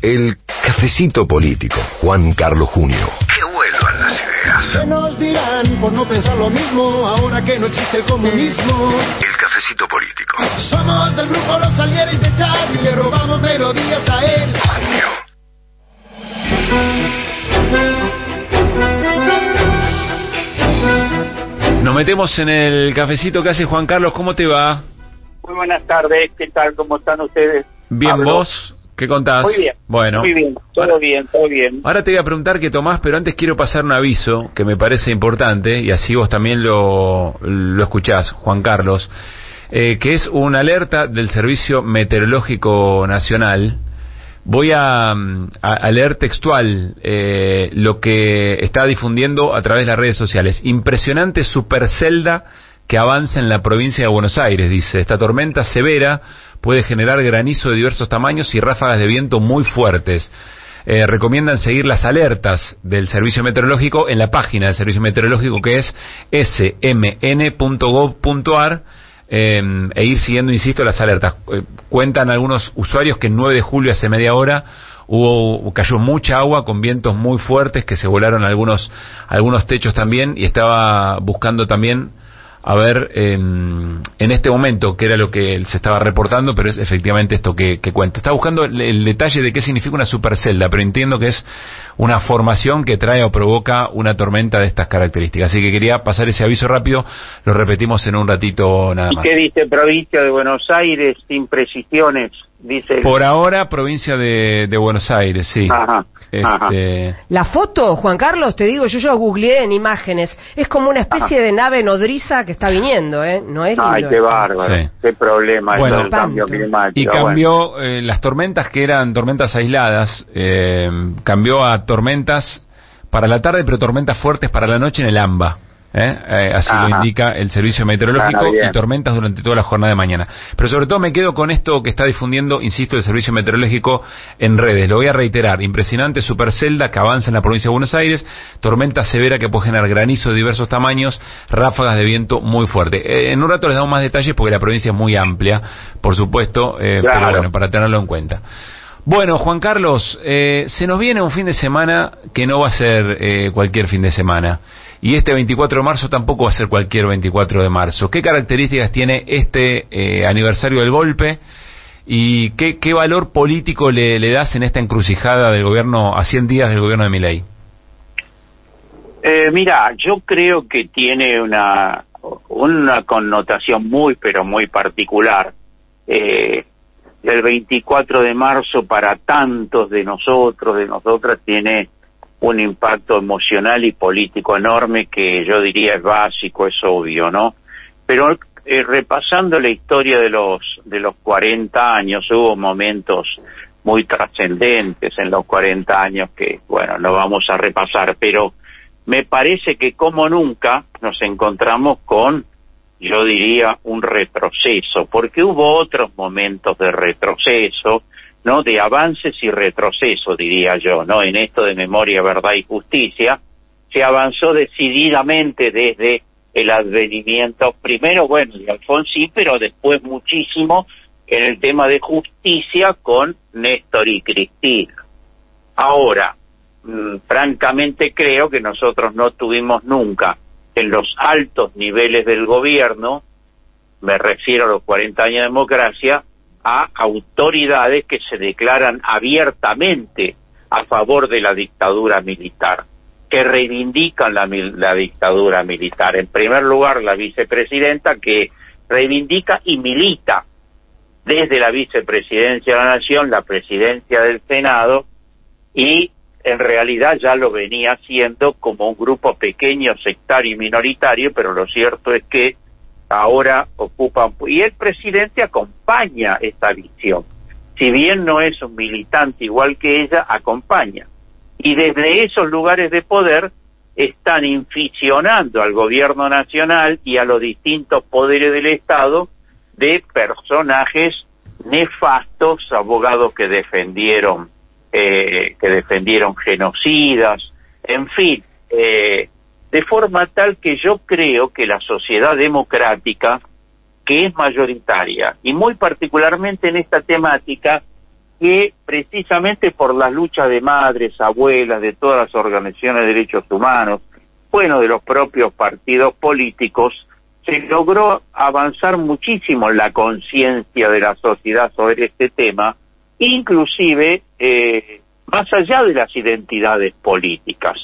El cafecito político, Juan Carlos Junio. Que vuelvan las ideas. ¿Qué nos dirán por no pensar lo mismo ahora que no existe el comunismo? El cafecito político. Somos del grupo Los Salieres de Chad y le robamos melodías a él. Junio. Nos metemos en el cafecito que hace Juan Carlos. ¿Cómo te va? Muy buenas tardes, ¿qué tal? ¿Cómo están ustedes? Bien, Pablo. ¿Vos? ¿Qué contás? Muy bien, bueno, muy bien, todo bien, todo bien. Ahora te voy a preguntar qué tomás, pero antes quiero pasar un aviso que me parece importante, y así vos también lo escuchás, Juan Carlos, que es una alerta del Servicio Meteorológico Nacional. Voy a leer textual lo que está difundiendo a través de las redes sociales. Impresionante supercelda que avanza en la provincia de Buenos Aires, dice. Esta tormenta severa puede generar granizo de diversos tamaños y ráfagas de viento muy fuertes. Recomiendan seguir las alertas del Servicio Meteorológico en la página del Servicio Meteorológico, que es smn.gov.ar, e ir siguiendo, insisto, las alertas. Cuentan algunos usuarios que el 9 de julio, hace media hora, cayó mucha agua con vientos muy fuertes, que se volaron algunos techos también, y estaba buscando también a ver en este momento qué era lo que se estaba reportando, pero es efectivamente esto que cuento. Estaba buscando el detalle de qué significa una supercelda, pero entiendo que es una formación que trae o provoca una tormenta de estas características. Así que quería pasar ese aviso rápido, lo repetimos en un ratito nada más. ¿Y qué dice provincia de Buenos Aires sin precisiones? Dice Por ahora, provincia de Buenos Aires, sí. Ajá, ajá. La foto, Juan Carlos, te digo, yo googleé en imágenes, es como una especie de nave nodriza que está viniendo, no es lindo. Ay, qué bárbaro, Sí. qué problema Bueno, eso del cambio climático. Y cambió las tormentas que eran tormentas aisladas, cambió a tormentas para la tarde, pero tormentas fuertes para la noche en el AMBA. Así Ajá. lo indica el Servicio Meteorológico, y tormentas durante toda la jornada de mañana. Pero sobre todo me quedo con esto que está difundiendo, insisto, el Servicio Meteorológico en redes. Lo voy a reiterar: impresionante supercelda que avanza en la provincia de Buenos Aires, tormenta severa que puede generar granizo de diversos tamaños, ráfagas de viento muy fuerte. En un rato les damos más detalles porque la provincia es muy amplia, por supuesto, Claro. pero bueno, para tenerlo en cuenta. Bueno, Juan Carlos, se nos viene un fin de semana que no va a ser cualquier fin de semana. Y este 24 de marzo tampoco va a ser cualquier 24 de marzo. ¿Qué características tiene este aniversario del golpe? ¿Y qué valor político le das en esta encrucijada del gobierno, a 100 días del gobierno de Milei? Mira, yo creo que tiene una connotación muy, pero muy particular. El 24 de marzo para tantos de nosotros, de nosotras, tiene un impacto emocional y político enorme que yo diría es básico, es obvio, ¿no? Pero repasando la historia de los 40 años, hubo momentos muy trascendentes en los 40 años que, bueno, no vamos a repasar, pero me parece que como nunca nos encontramos con, yo diría, un retroceso, porque hubo otros momentos de retroceso, ¿no? De avances y retroceso, diría yo, ¿no? En esto de memoria, verdad y justicia, se avanzó decididamente desde el advenimiento, primero, bueno, de Alfonsín, pero después muchísimo en el tema de justicia con Néstor y Cristina. Ahora, francamente creo que nosotros no tuvimos nunca en los altos niveles del gobierno, me refiero a los 40 años de democracia, a autoridades que se declaran abiertamente a favor de la dictadura militar, que reivindican la dictadura militar. En primer lugar, la vicepresidenta, que reivindica y milita desde la vicepresidencia de la Nación, la presidencia del Senado, y en realidad ya lo venía haciendo como un grupo pequeño, sectario y minoritario, pero lo cierto es que ahora ocupan, y el presidente acompaña esta visión, si bien no es un militante igual que ella, acompaña, y desde esos lugares de poder están inficionando al gobierno nacional y a los distintos poderes del Estado de personajes nefastos, abogados que defendieron genocidas, en fin, de forma tal que yo creo que la sociedad democrática, que es mayoritaria, y muy particularmente en esta temática, que precisamente por las luchas de madres, abuelas, de todas las organizaciones de derechos humanos, bueno, de los propios partidos políticos, se logró avanzar muchísimo en la conciencia de la sociedad sobre este tema, inclusive más allá de las identidades políticas,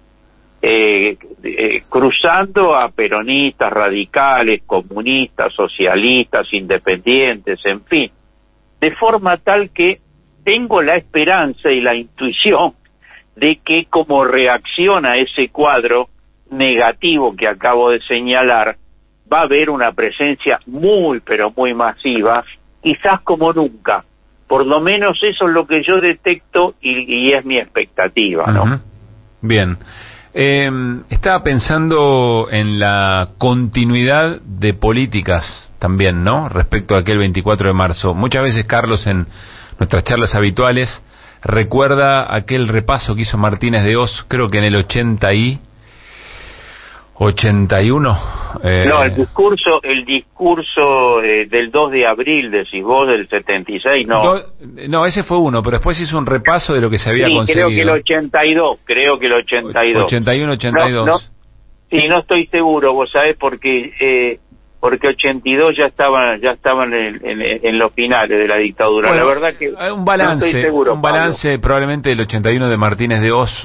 cruzando a peronistas, radicales, comunistas, socialistas, independientes, en fin, de forma tal que tengo la esperanza y la intuición de que como reacción a ese cuadro negativo que acabo de señalar, va a haber una presencia muy, pero muy masiva, quizás como nunca. Por lo menos eso es lo que yo detecto y es mi expectativa, ¿no? Uh-huh. Bien. Estaba pensando en la continuidad de políticas también, ¿no? Respecto a aquel 24 de marzo. Muchas veces, Carlos, en nuestras charlas habituales, recuerda aquel repaso que hizo Martínez de Oz, creo que en el 81. No, el discurso del 2 de abril, decís vos, del 76, no. No, ese fue uno, pero después hizo un repaso de lo que se había conseguido. Creo que el 82. 81, 82. No estoy seguro, vos sabés, porque 82 ya estaban en los finales de la dictadura. Bueno, la verdad que un balance, no estoy seguro, probablemente del 81 de Martínez de Oz,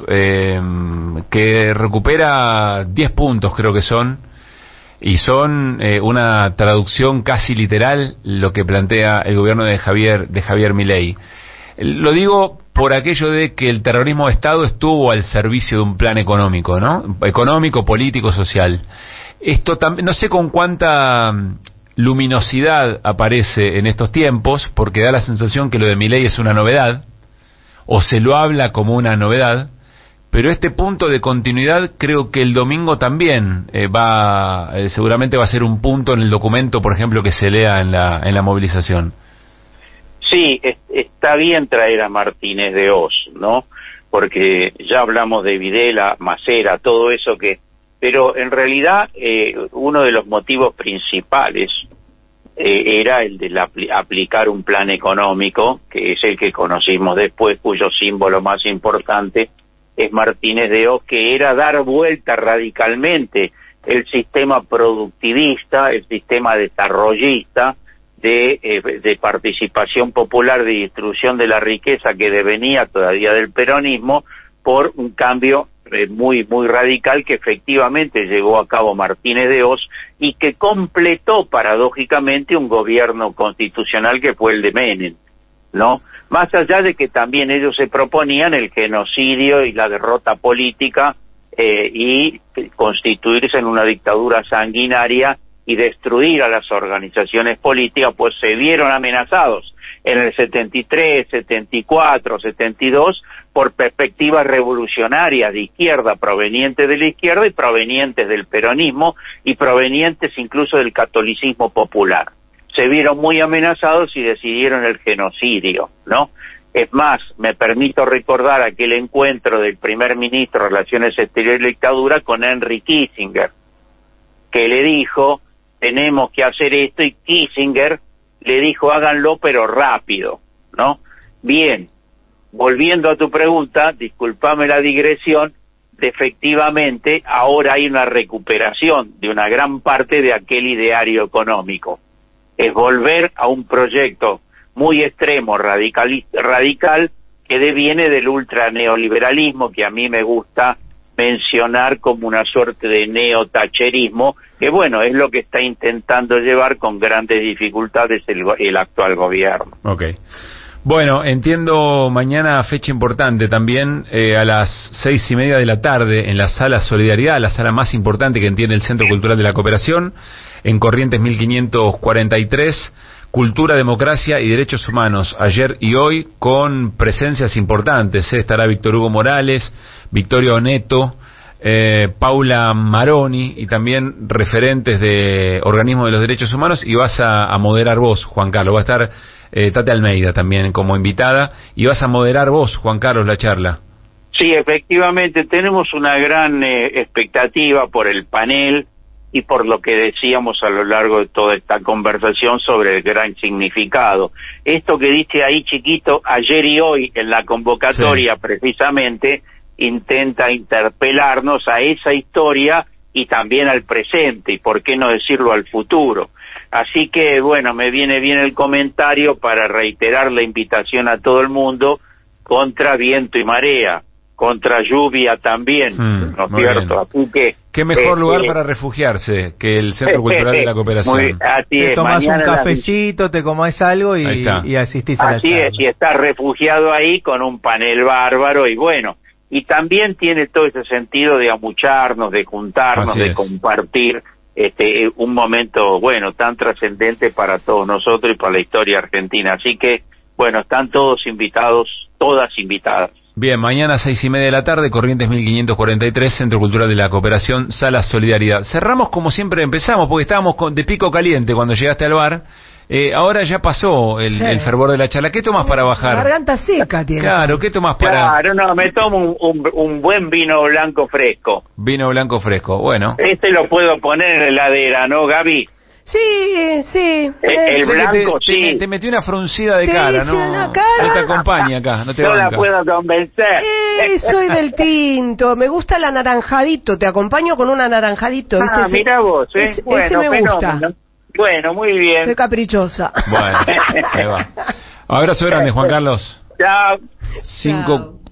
que recupera 10 puntos, creo que son, y son una traducción casi literal lo que plantea el gobierno de Javier Milei. Lo digo por aquello de que el terrorismo de Estado estuvo al servicio de un plan económico, ¿no? Económico, político, social. Esto también, no sé con cuánta luminosidad aparece en estos tiempos, porque da la sensación que lo de Milei es una novedad, o se lo habla como una novedad, pero este punto de continuidad creo que el domingo también seguramente va a ser un punto en el documento, por ejemplo, que se lea en la movilización. Sí, está bien traer a Martínez de Oz, ¿no? Porque ya hablamos de Videla, Macera, todo eso pero en realidad uno de los motivos principales era el de aplicar un plan económico, que es el que conocimos después, cuyo símbolo más importante es Martínez de Oz, que era dar vuelta radicalmente el sistema productivista, el sistema desarrollista de participación popular, de distribución de la riqueza que devenía todavía del peronismo, por un cambio muy radical que efectivamente llevó a cabo Martínez de Oz y que completó paradójicamente un gobierno constitucional que fue el de Menem, ¿no? Más allá de que también ellos se proponían el genocidio y la derrota política y constituirse en una dictadura sanguinaria y destruir a las organizaciones políticas, pues se vieron amenazados en el 73, 74, 72 por perspectivas revolucionarias de izquierda, provenientes de la izquierda y provenientes del peronismo y provenientes incluso del catolicismo popular. Se vieron muy amenazados y decidieron el genocidio, ¿no? Es más, me permito recordar aquel encuentro del primer ministro de Relaciones Exteriores de la dictadura con Henry Kissinger, que le dijo, tenemos que hacer esto, y Kissinger le dijo, háganlo pero rápido, ¿no? Bien, volviendo a tu pregunta, discúlpame la digresión, efectivamente ahora hay una recuperación de una gran parte de aquel ideario económico. Es volver a un proyecto muy extremo, radical, que deviene del ultraneoliberalismo, que a mí me gusta mencionar como una suerte de neotacherismo, que bueno, es lo que está intentando llevar con grandes dificultades el actual gobierno. Okay. Bueno, entiendo mañana fecha importante también, a las 6:30 de la tarde en la Sala Solidaridad, la sala más importante que tiene el Centro Cultural de la Cooperación, en Corrientes 1543, Cultura, Democracia y Derechos Humanos, ayer y hoy, con presencias importantes. Estará Víctor Hugo Morales, Victoria Oneto, Paula Maroni y también referentes de organismos de los derechos humanos, y vas a moderar vos, Juan Carlos. Va a estar Tati Almeida también como invitada, y vas a moderar vos, Juan Carlos, la charla. Sí, efectivamente, tenemos una gran expectativa por el panel y por lo que decíamos a lo largo de toda esta conversación sobre el gran significado. Esto que dice ahí chiquito, ayer y hoy en la convocatoria precisamente intenta interpelarnos a esa historia y también al presente, y por qué no decirlo al futuro. Así que, bueno, me viene bien el comentario para reiterar la invitación a todo el mundo contra viento y marea, contra lluvia también, ¿no es cierto? Así que... ¿Qué mejor lugar para refugiarse que el Centro Cultural de la Cooperación? Te tomás un cafecito, te comés algo y asistís a la charla. Así es, y estás refugiado ahí con un panel bárbaro y bueno... Y también tiene todo ese sentido de amucharnos, de juntarnos, de compartir un momento, bueno, tan trascendente para todos nosotros y para la historia argentina. Así que, bueno, están todos invitados, todas invitadas. Bien, mañana 6:30 de la tarde, Corrientes 1543, Centro Cultural de la Cooperación, Sala Solidaridad. Cerramos como siempre empezamos, porque estábamos de pico caliente cuando llegaste al bar. Ahora ya pasó el fervor de la charla. ¿Qué tomás para bajar? La garganta seca tiene. Claro, ¿qué tomás para...? Claro, no, me tomo un buen vino blanco fresco. Vino blanco fresco, bueno. Lo puedo poner en la heladera, ¿no, Gaby? Sí, sí. El blanco, sí. Te metí una fruncida de cara, ¿no? Una cara. No te acompaña acá, no te No banca. la puedo convencer. Soy del tinto. Me gusta el anaranjadito. Te acompaño con un anaranjadito. ¿Viste? Mira vos, bueno, ese me gusta. Fenómeno. Bueno, muy bien. Soy caprichosa. Bueno, ahí va. Abrazo grande, Juan Carlos. Chao. 5